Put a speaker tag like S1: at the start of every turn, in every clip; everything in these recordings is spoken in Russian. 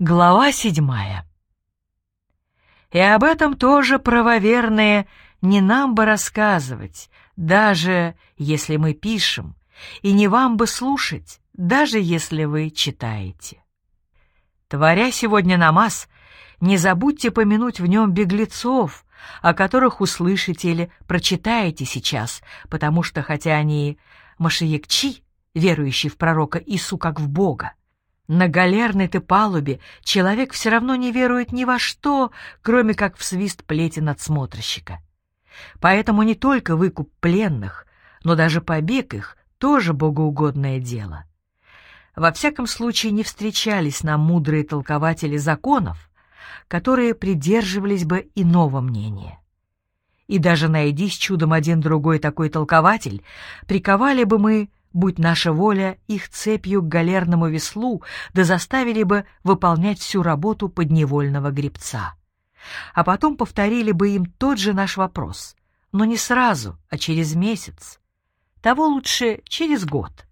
S1: Глава 7. И об этом тоже, правоверные, не нам бы рассказывать, даже если мы пишем, и не вам бы слушать, даже если вы читаете. Творя сегодня намаз, не забудьте помянуть в нем беглецов, о которых услышите или прочитаете сейчас, потому что, хотя они машиекчи, верующие в пророка Ису как в Бога, на галерной-то палубе человек все равно не верует ни во что, кроме как в свист плети надсмотрщика. Поэтому не только выкуп пленных, но даже побег их тоже богоугодное дело. Во всяком случае, не встречались нам мудрые толкователи законов, которые придерживались бы иного мнения. И даже найдись чудом один-другой такой толкователь, приковали бы мы, будь наша воля, их цепью к галерному веслу, да заставили бы выполнять всю работу подневольного гребца. А потом повторили бы им тот же наш вопрос, но не сразу, а через месяц. Того лучше через год.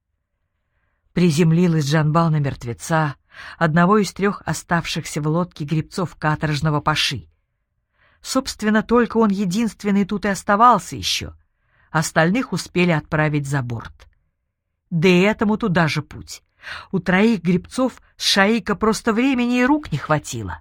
S1: Приземлилась Джанбал на мертвеца, одного из 3 оставшихся в лодке гребцов каторжного паши. Собственно, только он единственный тут и оставался еще. Остальных успели отправить за борт. Да и этому туда же путь. У 3 гребцов с шаика просто времени и рук не хватило.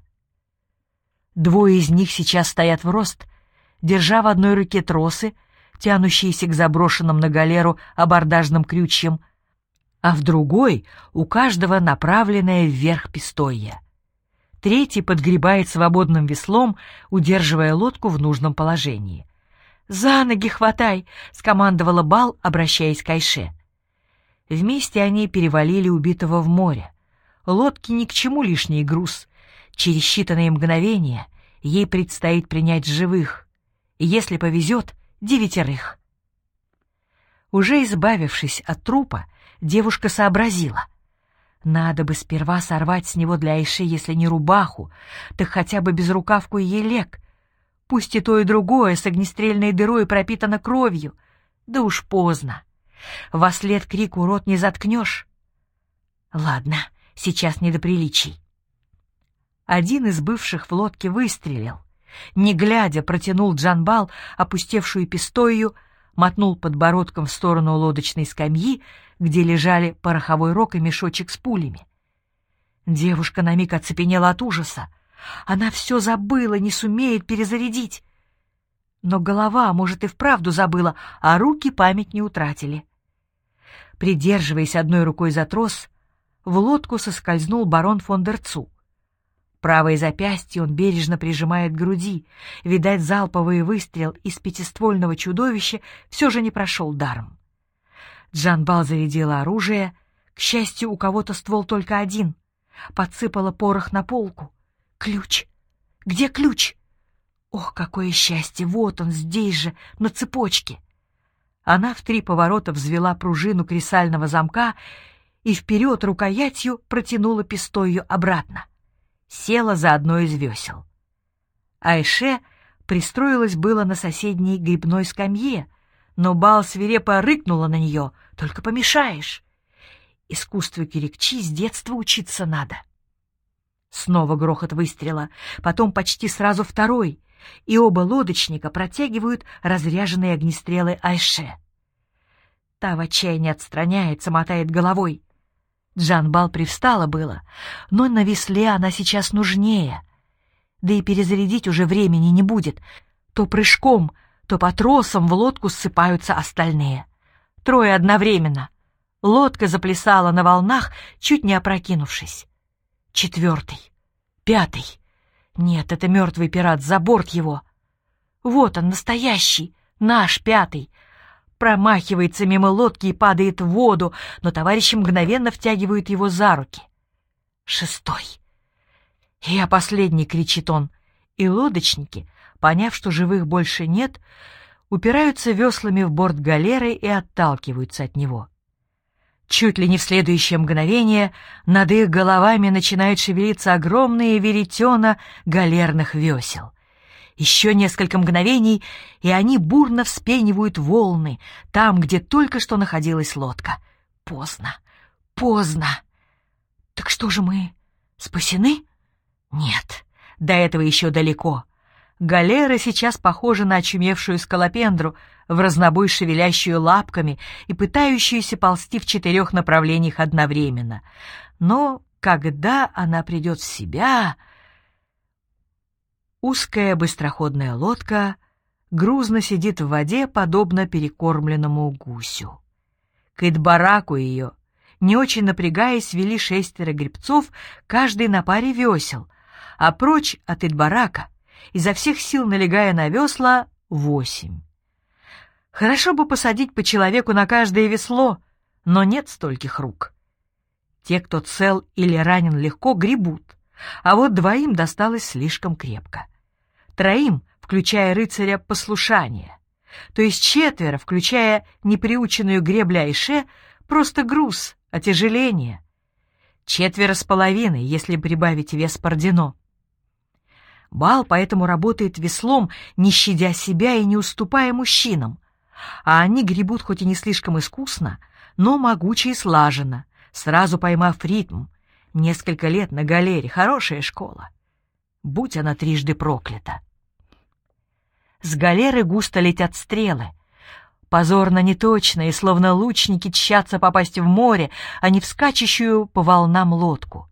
S1: 2 из них сейчас стоят в рост, держа в одной руке тросы, тянущиеся к заброшенным на галеру абордажным крючьям, а в другой у каждого направленное вверх пистойя. 3 подгребает свободным веслом, удерживая лодку в нужном положении. «За ноги хватай!» — скомандовала Бал, обращаясь к Айше. Вместе они перевалили убитого в море. Лодке ни к чему лишний груз. Через считанные мгновения ей предстоит принять живых. И если повезет, 9. Уже избавившись от трупа, девушка сообразила. Надо бы сперва сорвать с него для Айши, если не рубаху, так хотя бы безрукавку и елек. Пусть и то, и другое с огнестрельной дырой пропитано кровью. Да уж поздно. Вослед крику рот не заткнешь. Ладно, сейчас не до приличий. Один из бывших в лодке выстрелил. Не глядя, протянул Джанбал опустевшую пистолью, мотнул подбородком в сторону лодочной скамьи, где лежали пороховой рог и мешочек с пулями. Девушка на миг оцепенела от ужаса. Она все забыла, не сумеет перезарядить. Но голова, может, и вправду забыла, а руки память не утратили. Придерживаясь одной рукой за трос, в лодку соскользнул барон фон дер Цу. Правое запястье он бережно прижимает к груди. Видать, залповый выстрел из пятиствольного чудовища все же не прошел даром. Джанбал зарядила оружие. К счастью, у кого-то ствол только один. Подсыпала порох на полку. Ключ. Где ключ? Ох, какое счастье! Вот он, здесь же, на цепочке. Она в 3 поворота взвела пружину кресального замка и вперед рукоятью протянула пистолью обратно. Села за одно из весел. Айше пристроилась было на соседней грибной скамье, но Бал свирепо рыкнула на нее: «Только помешаешь! Искусству кирикчи с детства учиться надо!» Снова грохот выстрела, потом почти сразу 2, и оба лодочника протягивают разряженные огнестрелы Айше. Та в отчаянии отстраняется, мотает головой. Джанбал привстала было, но на весле она сейчас нужнее. Да и перезарядить уже времени не будет. То прыжком, то по тросам в лодку ссыпаются остальные. 3 одновременно. Лодка заплясала на волнах, чуть не опрокинувшись. 4, 5. Нет, это мертвый пират, за борт его. Вот он, настоящий, наш 5. Промахивается мимо лодки и падает в воду, но товарищи мгновенно втягивают его за руки. 6. «Я последний!» — кричит он, и лодочники, поняв, что живых больше нет, упираются веслами в борт галеры и отталкиваются от него. Чуть ли не в следующее мгновение над их головами начинают шевелиться огромные веретена галерных весел. Еще несколько мгновений, и они бурно вспенивают волны там, где только что находилась лодка. Поздно, поздно. Так что же мы Спасены? Нет, до этого еще далеко. Галера сейчас похожа на очумевшую скалопендру, в разнобой шевелящую лапками и пытающуюся ползти в 4 направлениях одновременно. Но когда она придет в себя... Узкая быстроходная лодка грузно сидит в воде, подобно перекормленному гусю. К Идбараку ее, не очень напрягаясь, вели 6 гребцов, каждый на паре весел, а прочь от Идбарака, изо всех сил налегая на весла, 8. Хорошо бы посадить по человеку на каждое весло, но нет стольких рук. Те, кто цел или ранен легко, гребут, а вот 2 досталось слишком крепко. 3, включая рыцаря послушания, то есть 4, включая неприученную греблю Айше, просто груз, отяжеление. 4,5, если прибавить вес Пардино. Бал поэтому работает веслом, не щадя себя и не уступая мужчинам, а они гребут хоть и не слишком искусно, но могуче и слаженно, сразу поймав ритм. Несколько лет на галере — хорошая школа. Будь она трижды проклята. С галеры густо летят стрелы. Позорно неточные, словно лучники тщатся попасть в море, а не в скачущую по волнам лодку.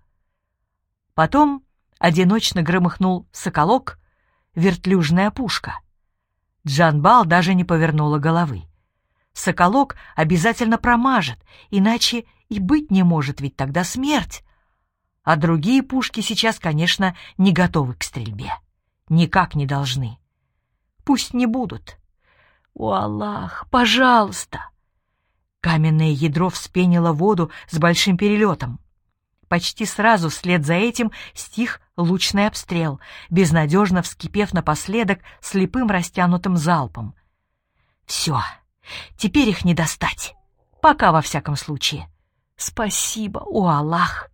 S1: Потом одиночно громыхнул соколок, вертлюжная пушка. Джанбал даже не повернула головы. Соколок обязательно промажет, иначе и быть не может, ведь тогда смерть. А другие пушки сейчас, конечно, не готовы к стрельбе. Никак не должны. Пусть не будут. О, Аллах, пожалуйста! Каменное ядро вспенило воду с большим перелетом. Почти сразу вслед за этим стих лучный обстрел, безнадежно вскипев напоследок слепым растянутым залпом. Все, теперь их не достать. Пока, во всяком случае. Спасибо, о Аллах!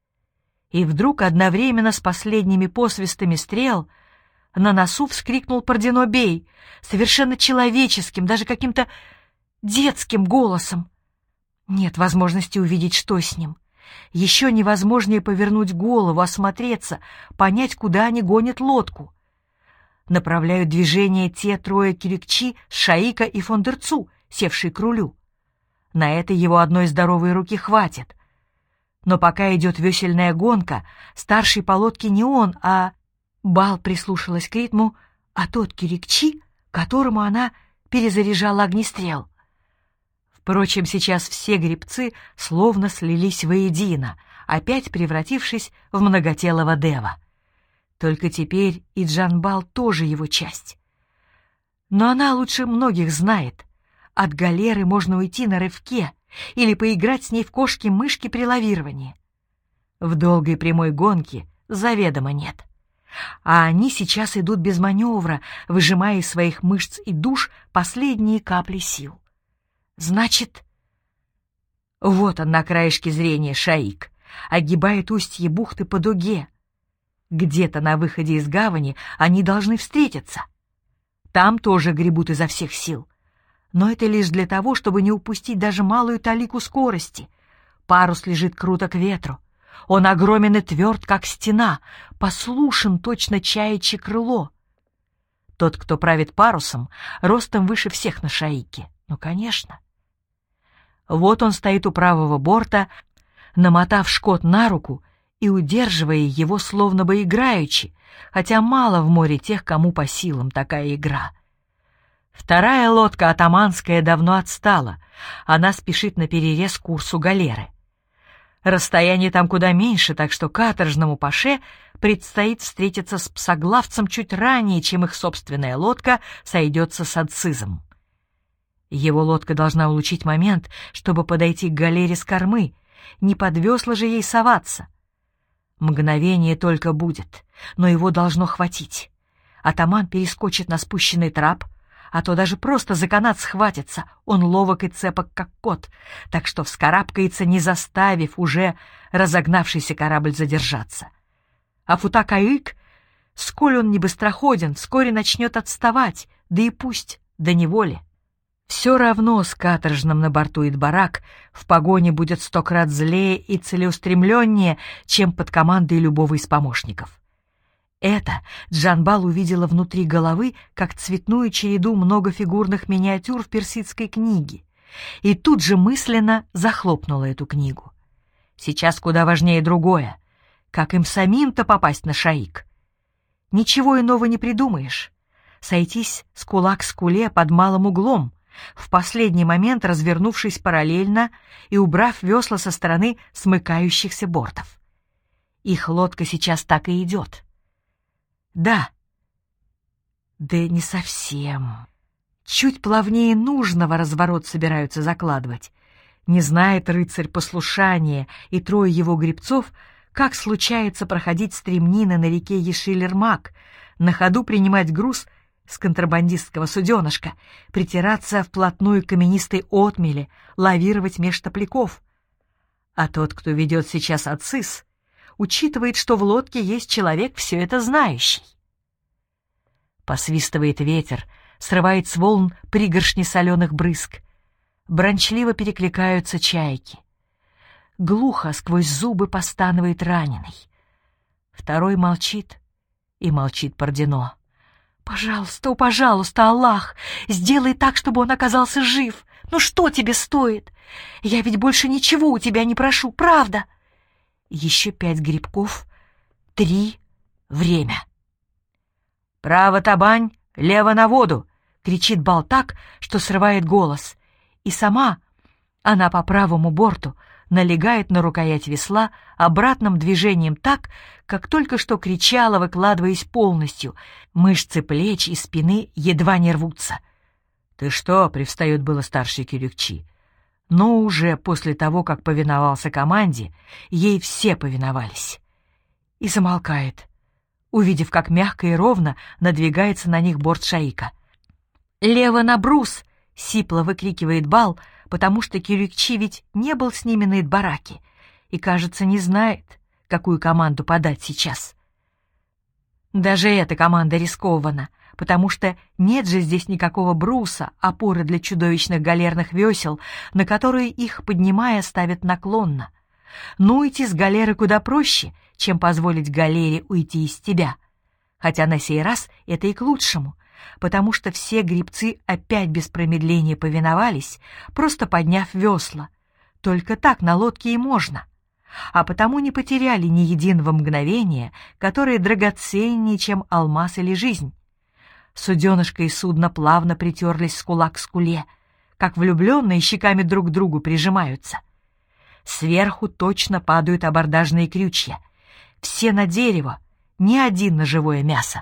S1: И вдруг одновременно с последними посвистами стрел на носу вскрикнул Пардино бей, совершенно человеческим, даже каким-то детским голосом. Нет возможности увидеть, что с ним. Еще невозможнее повернуть голову, осмотреться, понять, куда они гонят лодку. Направляют движение те 3 кирикчи, Шаика и Фондерцу, севшие к рулю. На это его одной здоровой руки хватит. Но пока идет весельная гонка, старший по лодке не он, а... Бал прислушалась к ритму, а тот кирикчи, которому она перезаряжала огнестрел. Впрочем, сейчас все гребцы словно слились воедино, опять превратившись в многотелого дева. Только теперь и Джанбал тоже его часть. Но она лучше многих знает. От галеры можно уйти на рывке или поиграть с ней в кошки-мышки при лавировании. В долгой прямой гонке заведомо нет. А они сейчас идут без маневра, выжимая из своих мышц и душ последние капли сил. Значит, вот он на краешке зрения Шаик, огибает устье бухты по дуге. Где-то на выходе из гавани они должны встретиться. Там тоже гребут изо всех сил. Но это лишь для того, чтобы не упустить даже малую талику скорости. Парус лежит круто к ветру. Он огромен и тверд, как стена, послушен точно чаячье крыло. Тот, кто правит парусом, ростом выше всех на Шаике. Ну, конечно. Вот он стоит у правого борта, намотав шкот на руку и удерживая его словно бы играючи, хотя мало в море тех, кому по силам такая игра. Вторая лодка, атаманская, давно отстала. Она спешит наперерез курсу галеры. Расстояние там куда меньше, так что каторжному паше предстоит встретиться с псоглавцем чуть ранее, чем их собственная лодка сойдется с Адцизом. Его лодка должна улучшить момент, чтобы подойти к галере с кормы, не под весла же ей соваться. Мгновение только будет, но его должно хватить. Атаман перескочит на спущенный трап, а то даже просто за канат схватится, он ловок и цепок, как кот, так что вскарабкается, не заставив уже разогнавшийся корабль задержаться. А Футакаик, сколь он не быстроходен, вскоре начнет отставать, да и пусть, до неволи. Все равно с каторжным на борту Идбарак в погоне будет 100 крат злее и целеустремленнее, чем под командой любого из помощников. Это Джанбал увидела внутри головы, как цветную череду многофигурных миниатюр в персидской книге, и тут же мысленно захлопнула эту книгу. Сейчас куда важнее другое. Как им самим-то попасть на Шаик? Ничего иного не придумаешь. Сойтись скула к скуле под малым углом, в последний момент развернувшись параллельно и убрав весла со стороны смыкающихся бортов. Их лодка сейчас так и идет. Да не совсем. Чуть плавнее нужного разворот собираются закладывать. Не знает рыцарь послушания и трое его гребцов, как случается проходить стремнины на реке Ешилермак, на ходу принимать груз с контрабандистского суденышка, притираться вплотную к каменистой отмели, лавировать меж топляков. А тот, кто ведет сейчас ацис, учитывает, что в лодке есть человек, все это знающий. Посвистывает ветер, срывает с волн пригоршни соленых брызг. Бранчливо перекликаются чайки. Глухо сквозь зубы постанывает раненый. Второй молчит, и молчит Пардино. «Пожалуйста, о, пожалуйста, Аллах, сделай так, чтобы он оказался жив. Ну что тебе стоит? Я ведь больше ничего у тебя не прошу, правда?» Еще 5 грибков, 3, время. «Право табань, лево на воду!» — кричит Бал так, что срывает голос. И сама она по правому борту налегает на рукоять весла обратным движением так, как только что кричала, выкладываясь полностью. Мышцы плеч и спины едва не рвутся. «Ты что?» — привстает было старший Кюрюкчи. Но уже после того, как повиновался команде, ей все повиновались. И замолкает, увидев, как мягко и ровно надвигается на них борт Шаика. «Лево на брус!» — сипло выкрикивает Бал, потому что Кюрюкчи ведь не был с ними на Идбараке и, кажется, не знает, какую команду подать сейчас. Даже эта команда рискована, потому что нет же здесь никакого бруса, опоры для чудовищных галерных весел, на которые их, поднимая, ставят наклонно. Ну, идти с галеры куда проще, чем позволить галере уйти из тебя. Хотя на сей раз это и к лучшему, потому что все гребцы опять без промедления повиновались, просто подняв весла. Только так на лодке и можно. А потому не потеряли ни единого мгновения, которое драгоценнее, чем алмаз или жизнь. Суденышко и судно плавно притерлись скула к скуле, как влюбленные щеками друг к другу прижимаются. Сверху точно падают абордажные крючья. Все на дерево, ни один на живое мясо.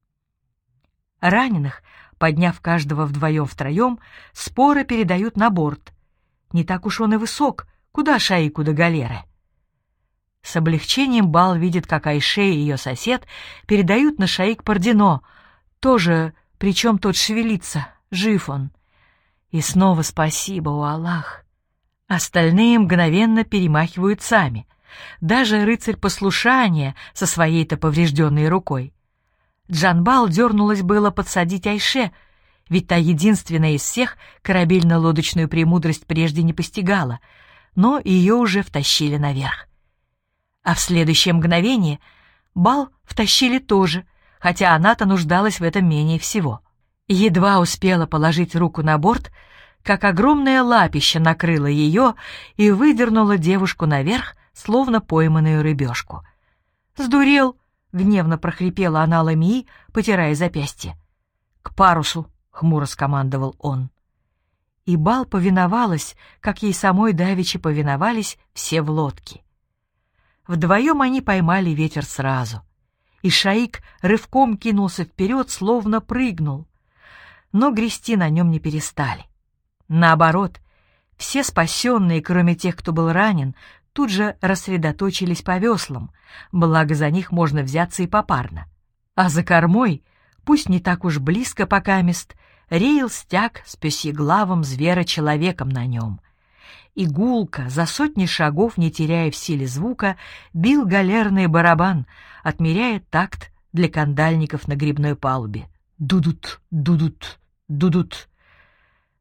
S1: Раненых, подняв каждого вдвоем-втроем, споро передают на борт. Не так уж он и высок, куда Шаику до галеры. С облегчением Бал видит, как Айше и ее сосед передают на Шаик Пардино. Тоже, причем тот шевелится, жив он. И снова спасибо, о Аллах. Остальные мгновенно перемахивают сами. Даже рыцарь послушания со своей-то поврежденной рукой. Джанбал дернулась было подсадить Айше, ведь та единственная из всех корабельно-лодочную премудрость прежде не постигала, но ее уже втащили наверх. А в следующее мгновение Бал втащили тоже, хотя она-то нуждалась в этом менее всего. Едва успела положить руку на борт, как огромное лапище накрыло ее и выдернуло девушку наверх, словно пойманную рыбешку. «Сдурел!» — гневно прохрипела она Ламии, потирая запястье. «К парусу!» — хмуро скомандовал он. И Бал повиновалась, как ей самой давеча повиновались все в лодке. Вдвоем они поймали ветер сразу, и Шаик рывком кинулся вперед, словно прыгнул. Но грести на нем не перестали. Наоборот, все спасенные, кроме тех, кто был ранен, тут же рассредоточились по веслам, благо за них можно взяться и попарно. А за кормой, пусть не так уж близко покамест, реял стяг с пёсьеглавым зверочеловеком на нем. И гулко, за сотни шагов, не теряя в силе звука, бил галерный барабан, отмеряя такт для кандальников на гребной палубе. Дудут, дудут, дудут.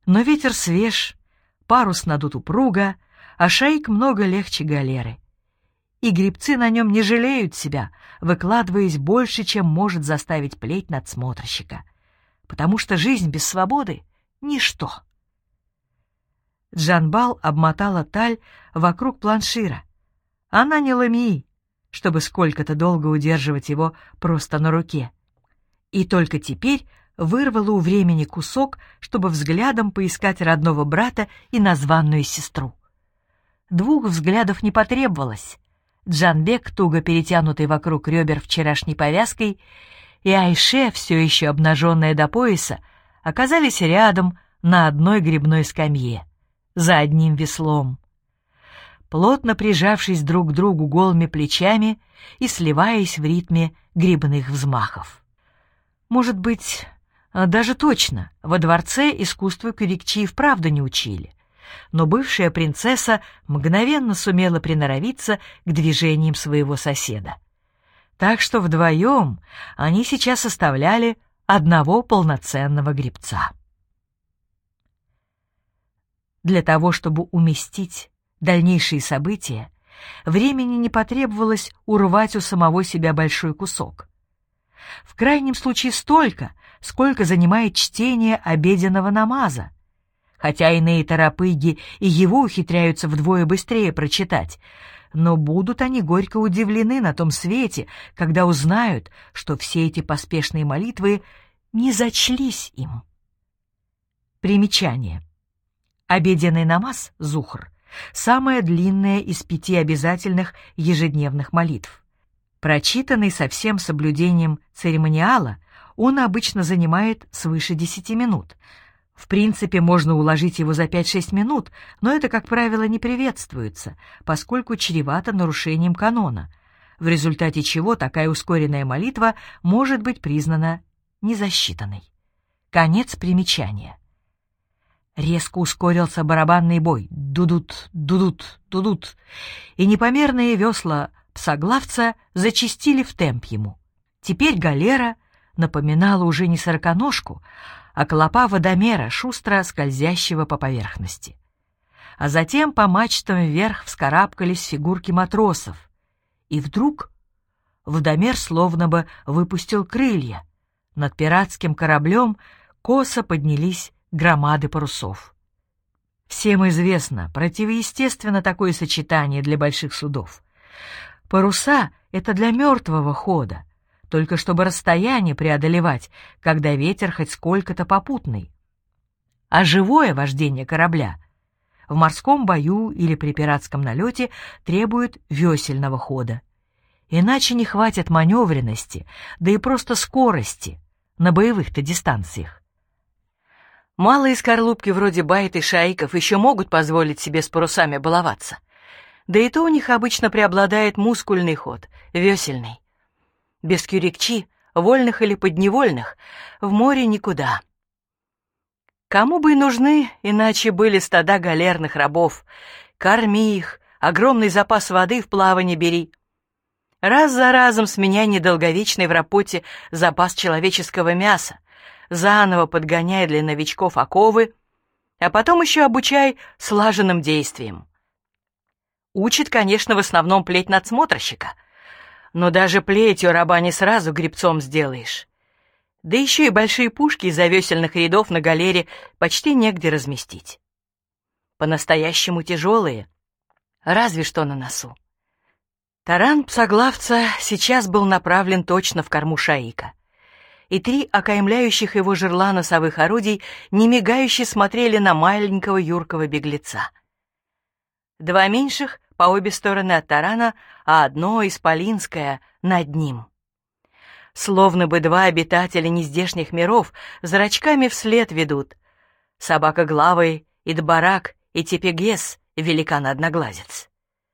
S1: Но ветер свеж, парус надут упруго, а шаик много легче галеры. И гребцы на нем не жалеют себя, выкладываясь больше, чем может заставить плеть надсмотрщика, потому что жизнь без свободы — ничто. Джанбал обмотала таль вокруг планшира. Она не ламии, чтобы сколько-то долго удерживать его просто на руке. И только теперь вырвала у времени кусок, чтобы взглядом поискать родного брата и названную сестру. 2 взглядов не потребовалось. Джанбек, туго перетянутый вокруг ребер вчерашней повязкой, и Айше, все еще обнаженная до пояса, оказались рядом на одной гребной скамье, за одним веслом, плотно прижавшись друг к другу голыми плечами и сливаясь в ритме гребных взмахов. Может быть, даже точно, во дворце искусству кюрикчи и вправду не учили, но бывшая принцесса мгновенно сумела приноровиться к движениям своего соседа. Так что вдвоем они сейчас составляли одного полноценного гребца. Для того, чтобы уместить дальнейшие события, времени не потребовалось урвать у самого себя большой кусок. В крайнем случае столько, сколько занимает чтение обеденного намаза, хотя иные торопыги и его ухитряются вдвое быстрее прочитать, но будут они горько удивлены на том свете, когда узнают, что все эти поспешные молитвы не зачлись им. Примечание. Обеденный намаз, зухр, самая длинная из 5 обязательных ежедневных молитв. Прочитанный со всем соблюдением церемониала, он обычно занимает свыше 10 минут. В принципе, можно уложить его за 5-6 минут, но это, как правило, не приветствуется, поскольку чревато нарушением канона, в результате чего такая ускоренная молитва может быть признана незасчитанной. Конец примечания. Резко ускорился барабанный бой. Дудут, дудут, дудут. И непомерные весла псоглавца зачастили в темп ему. Теперь галера напоминала уже не сороконожку, а клопа водомера, шустро скользящего по поверхности. А затем по мачтам вверх вскарабкались фигурки матросов. И вдруг водомер словно бы выпустил крылья. Над пиратским кораблем косо поднялись громады парусов. Всем известно, противоестественно такое сочетание для больших судов. Паруса — это для мертвого хода, только чтобы расстояние преодолевать, когда ветер хоть сколько-то попутный. А живое вождение корабля в морском бою или при пиратском налете требует весельного хода. Иначе не хватит маневренности, да и просто скорости на боевых-то дистанциях. Малые скорлупки вроде байт и шаиков еще могут позволить себе с парусами баловаться. Да и то у них обычно преобладает мускульный ход, весельный. Без кюрикчи, вольных или подневольных, в море никуда. Кому бы и нужны, иначе были стада галерных рабов. Корми их, огромный запас воды в плавании бери. Раз за разом сменяй недолговечный в рапоте запас человеческого мяса, заново подгоняй для новичков оковы, а потом еще обучай слаженным действиям. Учит, конечно, в основном плеть надсмотрщика, но даже плетью раба не сразу гребцом сделаешь. Да еще и большие пушки из-за весельных рядов на галере почти негде разместить. По-настоящему тяжелые, разве что на носу. Таран псоглавца сейчас был направлен точно в корму шаика, и 3 окаймляющих его жерла носовых орудий немигающе смотрели на маленького юркого беглеца. 2 меньших по обе стороны от тарана, а одно исполинское над ним. Словно бы 2 обитателя нездешних миров зрачками вслед ведут. Собакоглавый Идбарак и Тепегес, великан-одноглазец.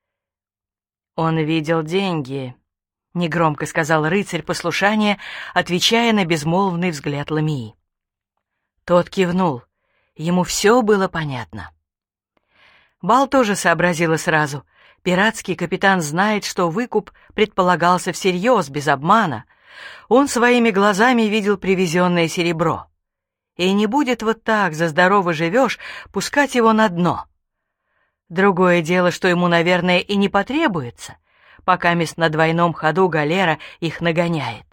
S1: «Он видел деньги», — негромко сказал рыцарь послушания, отвечая на безмолвный взгляд Ламии. Тот кивнул. Ему все было понятно. Бал тоже сообразила сразу. Пиратский капитан знает, что выкуп предполагался всерьез, без обмана. Он своими глазами видел привезенное серебро. и не будет вот так, за здорово живешь, пускать его на дно. Другое дело, что ему, наверное, и не потребуется, пока мест на двойном ходу галера их нагоняет.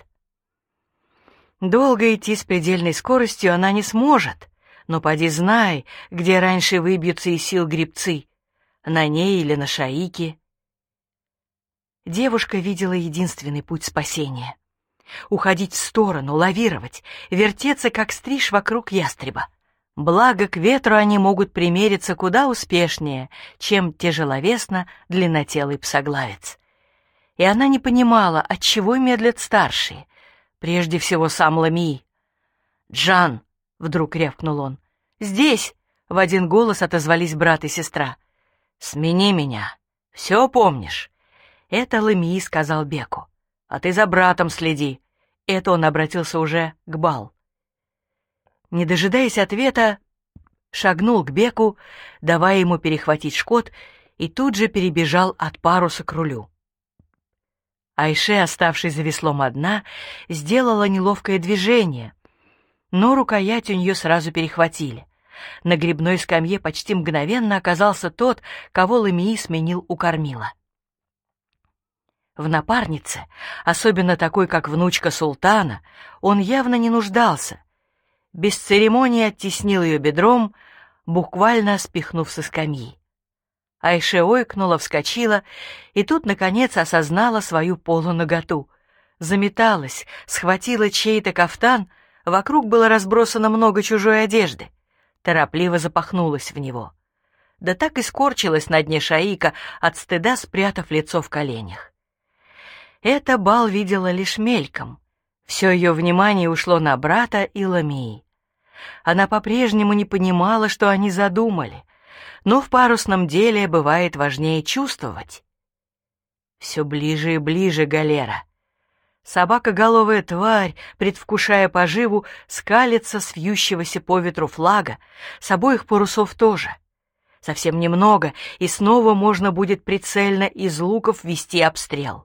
S1: Долго идти с предельной скоростью она не сможет, но поди знай, где раньше выбьются из сил гребцы, на ней или на Шаике. Девушка видела единственный путь спасения — уходить в сторону, лавировать, вертеться, как стриж вокруг ястреба. Благо, к ветру они могут примериться куда успешнее, чем тяжеловесно длиннотелый псоглавец. И она не понимала, отчего медлят старшие, прежде всего сам Ламии. «Джан!» — вдруг рявкнул он. «Здесь!» — в один голос отозвались брат и сестра. «Смени меня! Все помнишь?» Это Ламии сказал Беку. «А ты за братом следи!» Это он обратился уже к Бал. Не дожидаясь ответа, шагнул к Беку, давая ему перехватить шкот, и тут же перебежал от паруса к рулю. Айше, оставшись за веслом одна, сделала неловкое движение, но рукоять у нее сразу перехватили. На гребной скамье почти мгновенно оказался тот, кого Ламии сменил у кормила. В напарнице, особенно такой, как внучка султана, он явно не нуждался. Без церемонии оттеснил ее бедром, буквально спихнув со скамьи. Айше ойкнула, вскочила, и тут, наконец, осознала свою полунаготу. Заметалась, схватила чей-то кафтан, вокруг было разбросано много чужой одежды. Торопливо запахнулась в него. Да так и скорчилась на дне Шаика, от стыда спрятав лицо в коленях. Это Бал видела лишь мельком. Все ее внимание ушло на брата и Ламии. Она по-прежнему не понимала, что они задумали, но в парусном деле бывает важнее чувствовать. Все ближе и ближе галера. Собакоголовая тварь, предвкушая поживу, скалится с вьющегося по ветру флага, с обоих парусов тоже. Совсем немного, и снова можно будет прицельно из луков вести обстрел.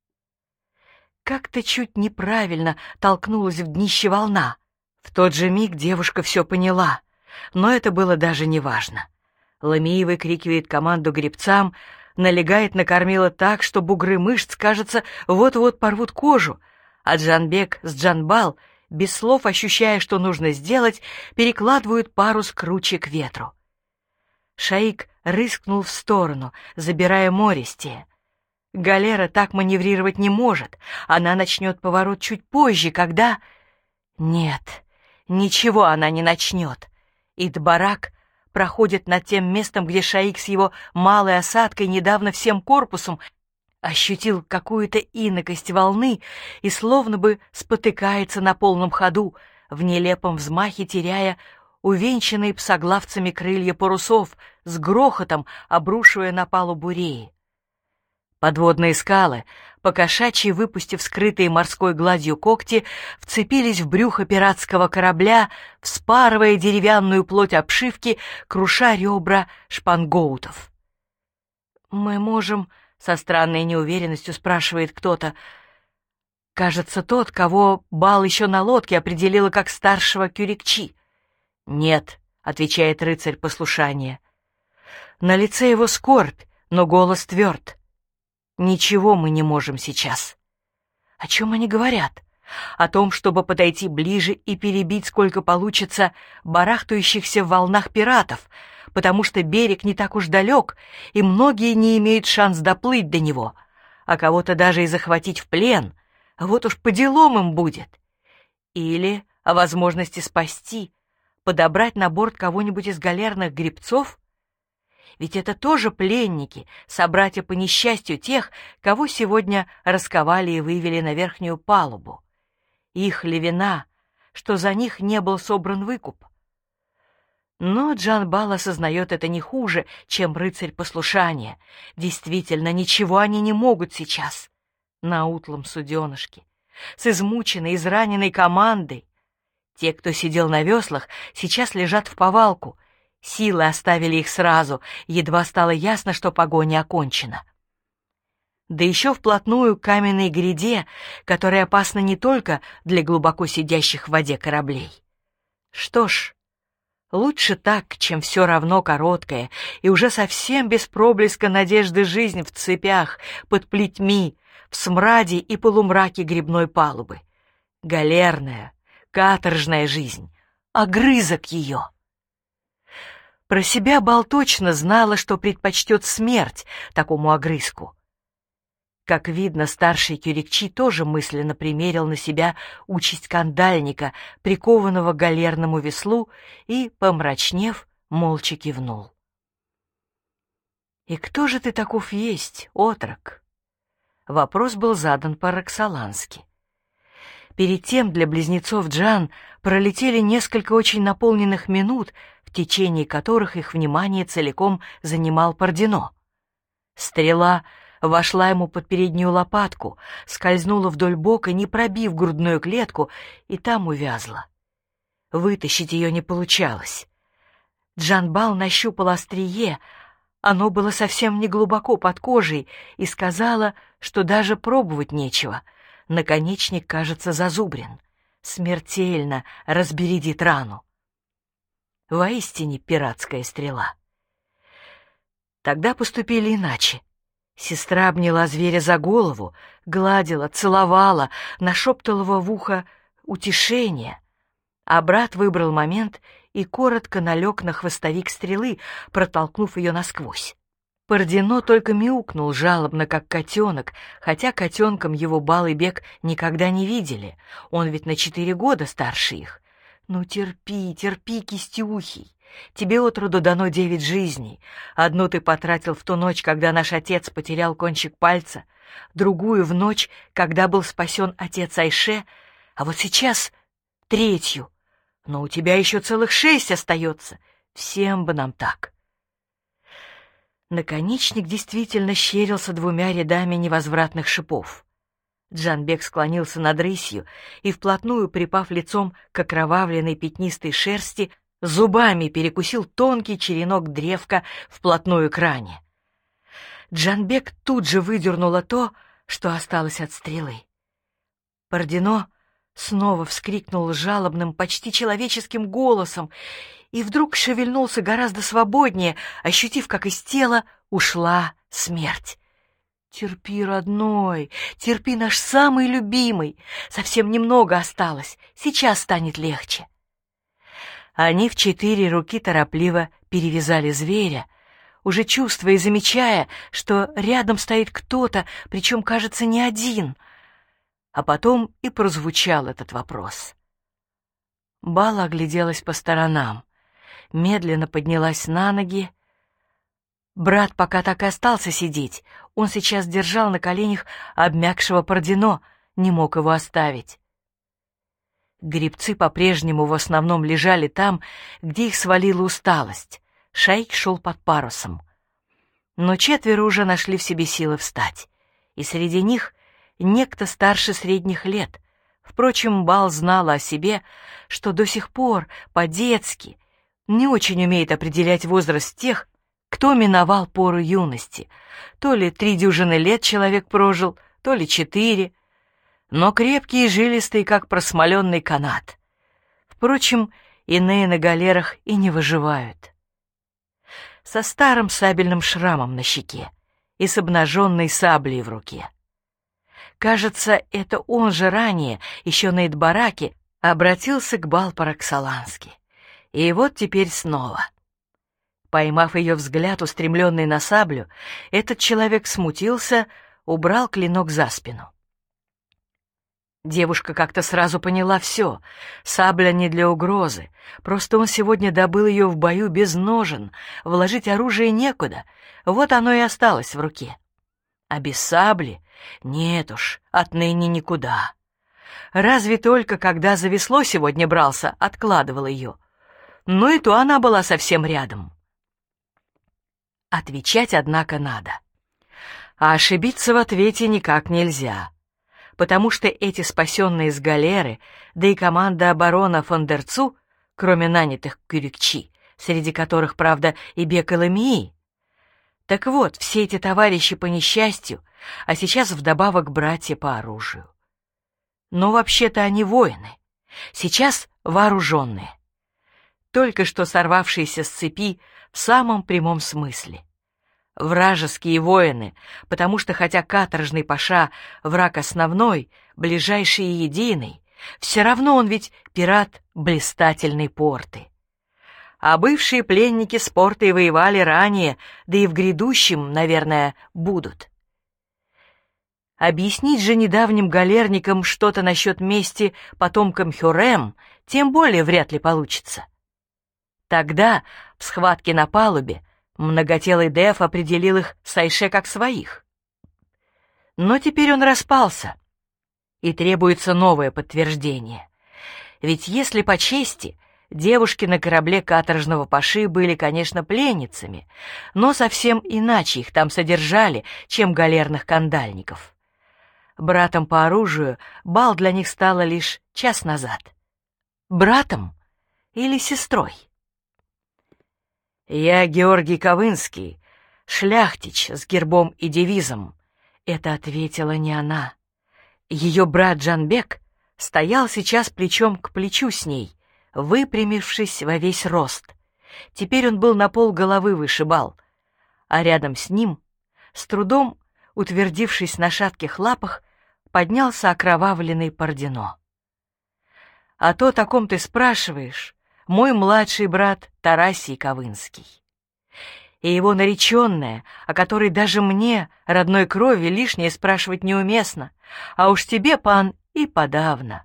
S1: Как-то чуть неправильно толкнулась в днище волна. В тот же миг девушка все поняла, но это было даже не важно. Ламии выкрикивает команду гребцам, налегает на кормила так, что бугры мышц, кажется, вот-вот порвут кожу, а Джанбек с Джанбал, без слов ощущая, что нужно сделать, перекладывают парус круче к ветру. Шаик рыскнул в сторону, забирая мористее. Галера так маневрировать не может, она начнет поворот чуть позже, когда... Нет, ничего она не начнет. Идбарак проходит над тем местом, где Шаик с его малой осадкой недавно всем корпусом ощутил какую-то инокость волны и словно бы спотыкается на полном ходу, в нелепом взмахе теряя увенчанные псоглавцами крылья парусов, с грохотом обрушивая на палубу реи. Подводные скалы, покошачьи выпустив скрытые морской гладью когти, вцепились в брюхо пиратского корабля, вспарывая деревянную плоть обшивки, круша ребра шпангоутов. «Мы можем...» — со странной неуверенностью спрашивает кто-то. Кажется, тот, кого Бал еще на лодке определила как старшего кюрикчи. «Нет», — отвечает рыцарь послушания. На лице его скорбь, но голос тверд. «Ничего мы не можем сейчас». О чем они говорят? О том, чтобы подойти ближе и перебить, сколько получится, барахтающихся в волнах пиратов, потому что берег не так уж далек, и многие не имеют шанс доплыть до него, а кого-то даже и захватить в плен, вот уж по делам им будет. Или о возможности спасти, подобрать на борт кого-нибудь из галерных гребцов? Ведь это тоже пленники, собратья по несчастью тех, кого сегодня расковали и вывели на верхнюю палубу. Их ли вина, что за них не был собран выкуп? Но Джанбал осознает это не хуже, чем рыцарь послушания. Действительно, ничего они не могут сейчас. На утлом суденышке, с измученной, израненной командой. Те, кто сидел на веслах, сейчас лежат в повалку. Силы оставили их сразу, едва стало ясно, что погоня окончена. Да еще вплотную к каменной гряде, которая опасна не только для глубоко сидящих в воде кораблей. Что ж, лучше так, чем все равно короткая и уже совсем без проблеска надежды жизнь в цепях, под плетьми, в смраде и полумраке гребной палубы. Галерная, каторжная жизнь, огрызок ее. Про себя Бал точно знала, что предпочтет смерть такому огрызку. Как видно, старший Кюрикчи тоже мысленно примерил на себя участь кандальника, прикованного к галерному веслу, и, помрачнев, молча кивнул. «И кто же ты таков есть, отрок?» Вопрос был задан по-роксолански. Перед тем для близнецов Джан пролетели несколько очень наполненных минут, в течение которых их внимание целиком занимал Пардино. Стрела вошла ему под переднюю лопатку, скользнула вдоль бока, не пробив грудную клетку, и там увязла. Вытащить ее не получалось. Джанбал нащупал острие, оно было совсем не глубоко под кожей, и сказала, что даже пробовать нечего. Наконечник, кажется, зазубрен. Смертельно разбередит рану. Воистине пиратская стрела. Тогда поступили иначе. Сестра обняла зверя за голову, гладила, целовала, нашептывала в ухо утешение, а брат выбрал момент и коротко налег на хвостовик стрелы, протолкнув ее насквозь. Пардино только мяукнул жалобно, как котенок, хотя котенком его Бал и Бек никогда не видели, он ведь на 4 года старше их. «Ну терпи, терпи, кистеухий, тебе отроду дано 9 жизней. Одну ты потратил в ту ночь, когда наш отец потерял кончик пальца, другую в ночь, когда был спасен отец Айше, а вот сейчас 3. Но у тебя еще целых 6 остается, всем бы нам так». Наконечник действительно щерился 2 рядами невозвратных шипов. Джанбек склонился над рысью и, вплотную припав лицом к окровавленной пятнистой шерсти, зубами перекусил тонкий черенок древка вплотную к ране. Джанбек тут же выдернула то, что осталось от стрелы. Пардино снова вскрикнул жалобным, почти человеческим голосом и вдруг шевельнулся гораздо свободнее, ощутив, как из тела ушла смерть. «Терпи, родной, терпи, наш самый любимый. Совсем немного осталось, сейчас станет легче». Они в 4 руки торопливо перевязали зверя, уже чувствуя и замечая, что рядом стоит кто-то, причем, кажется, не один. А потом и прозвучал этот вопрос. Бала огляделась по сторонам, медленно поднялась на ноги. Брат пока так и остался сидеть, он сейчас держал на коленях обмякшего Пардино, не мог его оставить. Гребцы по-прежнему в основном лежали там, где их свалила усталость. Шейк шел под парусом. Но 4 уже нашли в себе силы встать, и среди них некто старше средних лет. Впрочем, Бал знала о себе, что до сих пор по-детски не очень умеет определять возраст тех, кто миновал пору юности. То ли 3 дюжины лет человек прожил, то ли 4, но крепкий и жилистый, как просмоленный канат. Впрочем, иные на галерах и не выживают. Со старым сабельным шрамом на щеке и с обнаженной саблей в руке. Кажется, это он же ранее, еще на Идбараке, обратился к Бал по-роксолански. И вот теперь снова. Поймав ее взгляд, устремленный на саблю, этот человек смутился, убрал клинок за спину. Девушка как-то сразу поняла все. Сабля не для угрозы, просто он сегодня добыл ее в бою без ножен, вложить оружие некуда, вот оно и осталось в руке. А без сабли нет уж, отныне никуда. Разве только когда за весло сегодня брался, откладывал ее. Но и то она была совсем рядом. Отвечать, однако, надо. А ошибиться в ответе никак нельзя, потому что эти спасенные с галеры, да и команда оборона фон дер Цу, кроме нанятых Кюрикчи, среди которых, правда, и Бек и Ламии. Так вот, все эти товарищи по несчастью, а сейчас вдобавок братья по оружию. Но вообще-то они воины, сейчас вооруженные. только что сорвавшийся с цепи в самом прямом смысле. Вражеские воины, потому что хотя каторжный паша враг основной, ближайший и единый, все равно он ведь пират блистательной порты. А бывшие пленники с портой воевали ранее, да и в грядущем, наверное, будут. Объяснить же недавним галерникам что-то насчет мести потомкам Хюррем тем более вряд ли получится. Тогда, в схватке на палубе, многотелый Деф определил их с Айше как своих. Но теперь он распался, и требуется новое подтверждение. Ведь если по чести, девушки на корабле каторжного паши были, конечно, пленницами, но совсем иначе их там содержали, чем галерных кандальников. Братом по оружию Бал для них стала лишь час назад. Братом или сестрой? «Я Георгий Ковынский, шляхтич с гербом и девизом», — это ответила не она. Ее брат Джанбек стоял сейчас плечом к плечу с ней, выпрямившись во весь рост. Теперь он был на полголовы выше Бал, а рядом с ним, с трудом утвердившись на шатких лапах, поднялся окровавленный Пардино. «А то, о ком ты спрашиваешь, мой младший брат Тарасий Ковынский. И его нареченная, о которой даже мне, родной крови, лишнее спрашивать неуместно, а уж тебе, пан, и подавно.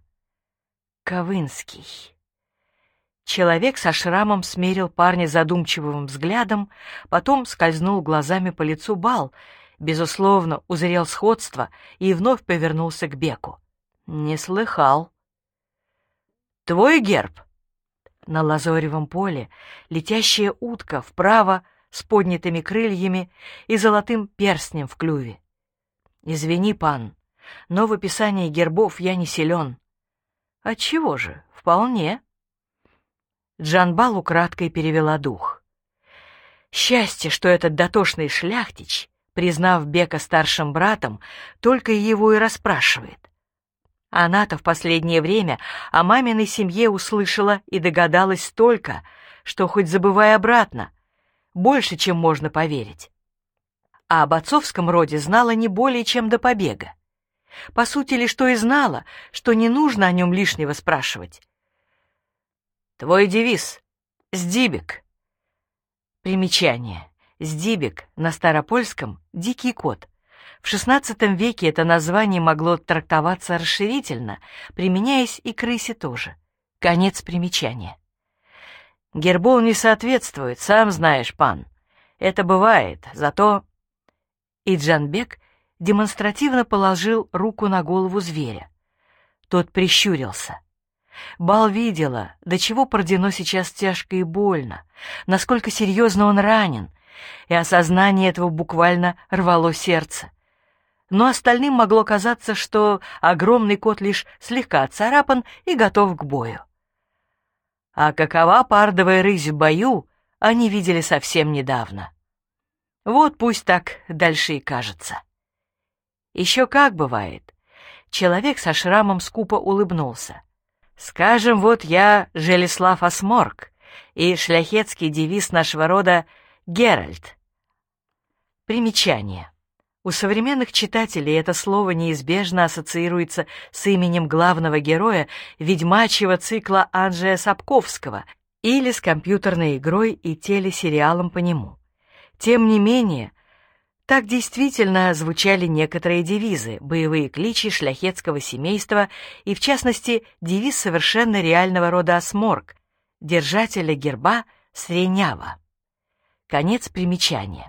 S1: Ковынский». Человек со шрамом смерил парня задумчивым взглядом, потом скользнул глазами по лицу Бал, безусловно, узрел сходство и вновь повернулся к Беку. «Не слыхал». «Твой герб?» На лазоревом поле летящая утка вправо с поднятыми крыльями и золотым перстнем в клюве. «Извини, пан, но в описании гербов я не силен». «Отчего же? Вполне». Джанбал украдкой перевела дух. Счастье, что этот дотошный шляхтич, признав Бека старшим братом, только его и расспрашивает. Она-то в последнее время о маминой семье услышала и догадалась столько, что хоть забывай обратно, больше, чем можно поверить. А об отцовском роде знала не более, чем до побега. По сути, лишь то и знала, что не нужно о нем лишнего спрашивать. «Твой девиз — Сдибек». Примечание. Сдибек на старопольском — «дикий кот». В XVI веке это название могло трактоваться расширительно, применяясь и к рысе тоже. Конец примечания. Гербу он не соответствует, сам знаешь, пан. Это бывает, зато... И Джанбек демонстративно положил руку на голову зверя. Тот прищурился. Бал видела, до чего Пардино сейчас тяжко и больно, насколько серьезно он ранен, и осознание этого буквально рвало сердце. Но остальным могло казаться, что огромный кот лишь слегка отцарапан и готов к бою. А какова пардовая рысь в бою, они видели совсем недавно. Вот пусть так дальше и кажется. Еще как бывает. Человек со шрамом скупо улыбнулся. Скажем, вот я Желеслав Осморк, и шляхетский девиз нашего рода «Геральт». Примечание. У современных читателей это слово неизбежно ассоциируется с именем главного героя ведьмачьего цикла Анджея Сапковского или с компьютерной игрой и телесериалом по нему. Тем не менее, так действительно звучали некоторые девизы, боевые кличи шляхетского семейства и, в частности, девиз совершенно реального рода Осморк, держателя герба Сренява. Конец примечания.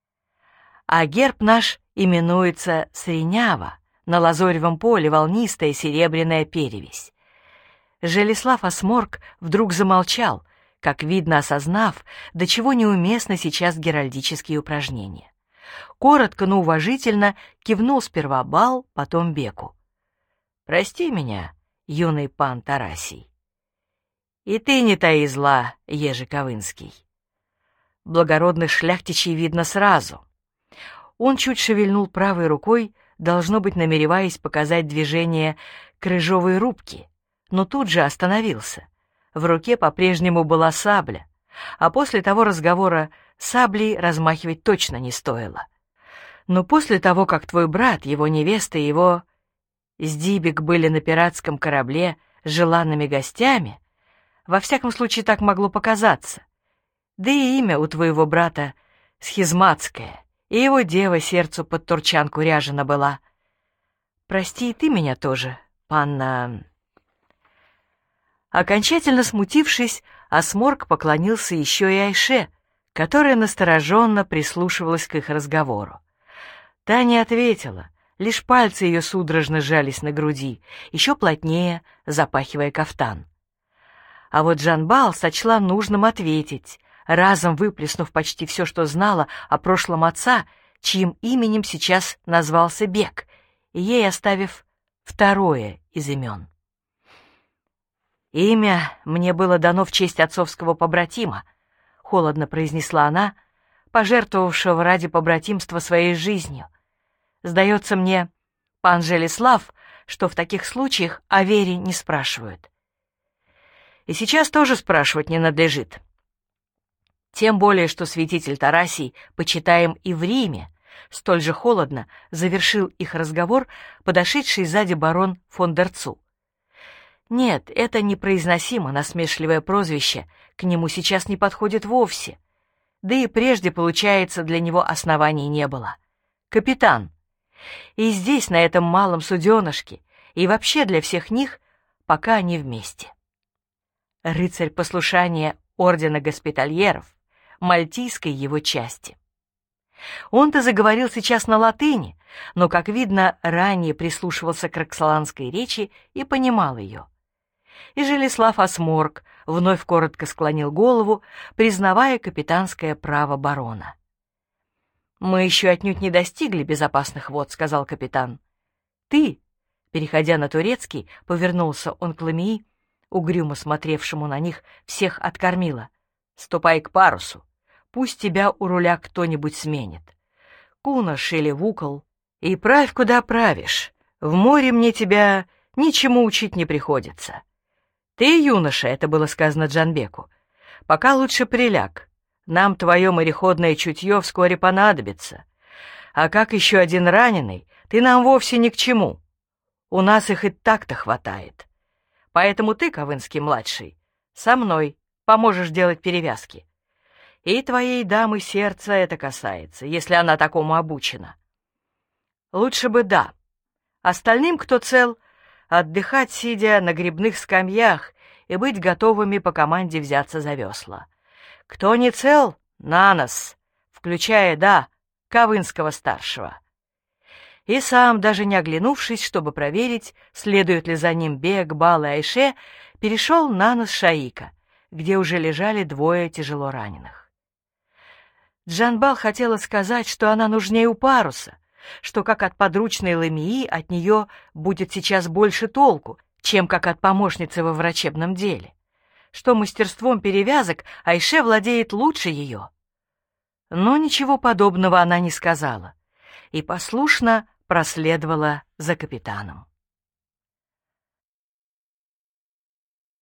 S1: А герб наш именуется Сренява, на лазоревом поле волнистая серебряная перевесь. Желеслав Осморк вдруг замолчал, как видно осознав, до чего неуместны сейчас геральдические упражнения. Коротко, но уважительно кивнул сперва Бал, потом Беку. «Прости меня, юный пан Тарасий. И ты не таи зла, еже Ковынский». Благородных шляхтичей видно сразу. Он чуть шевельнул правой рукой, должно быть, намереваясь показать движение крыжовой рубки, но тут же остановился. В руке по-прежнему была сабля, а после того разговора саблей размахивать точно не стоило. Но после того, как твой брат, его невеста и его Сдибик были на пиратском корабле с желанными гостями, во всяком случае так могло показаться, да и имя у твоего брата схизматское, и его дева сердцу под турчанку ряжена была. Прости и ты меня тоже, панна...» Окончательно смутившись, Асморк поклонился еще и Айше, которая настороженно прислушивалась к их разговору. Та не ответила, лишь пальцы ее судорожно сжались на груди, еще плотнее запахивая кафтан. А вот Джанбал сочла нужным ответить, разом выплеснув почти все, что знала о прошлом отца, чьим именем сейчас назвался Бек, и ей оставив второе из имен. «Имя мне было дано в честь отцовского побратима», — холодно произнесла она, пожертвовавшего ради побратимства своей жизнью. «Сдается мне, пан Желеслав, что в таких случаях о вере не спрашивают. И сейчас тоже спрашивать не надлежит. Тем более, что святитель Тарасий, почитаем и в Риме, столь же холодно завершил их разговор подошедший сзади барон фон дер Цу. Нет, это непроизносимо насмешливое прозвище к нему сейчас не подходит вовсе, да и прежде, получается, для него оснований не было. Капитан. И здесь, на этом малом суденышке, и вообще для всех них, пока они вместе. Рыцарь послушания ордена госпитальеров, мальтийской его части. Он-то заговорил сейчас на латыни, но, как видно, ранее прислушивался к роксоланской речи и понимал ее. И Желеслав Асморк вновь коротко склонил голову, признавая капитанское право барона. «Мы еще отнюдь не достигли безопасных вод», — сказал капитан. «Ты», — переходя на турецкий, повернулся он к Ламии, угрюмо смотревшему на них всех от кормила. «Ступай к парусу, пусть тебя у руля кто-нибудь сменит. Кунаш или Вукол, и правь, куда правишь. В море мне тебя ничему учить не приходится. Ты, юноша, — это было сказано Джанбеку, — пока лучше приляг. Нам твое мореходное чутье вскоре понадобится. А как еще один раненый, ты нам вовсе ни к чему. У нас их и так-то хватает. Поэтому ты, Ковынский-младший, со мной поможешь делать перевязки. И твоей дамы сердца это касается, если она такому обучена. Лучше бы да. Остальным, кто цел, отдыхать, сидя на гребных скамьях, и быть готовыми по команде взяться за весла. Кто не цел, на нос, включая, да, Ковынского-старшего. И сам, даже не оглянувшись, чтобы проверить, следует ли за ним Бек, Бал и Айше, перешел на нос Шаика, где уже лежали двое тяжело раненых. Джанбал хотела сказать, что она нужнее у паруса, что как от подручной Ламии от нее будет сейчас больше толку, чем как от помощницы во врачебном деле, что мастерством перевязок Айше владеет лучше ее. Но ничего подобного она не сказала и послушно проследовала за капитаном.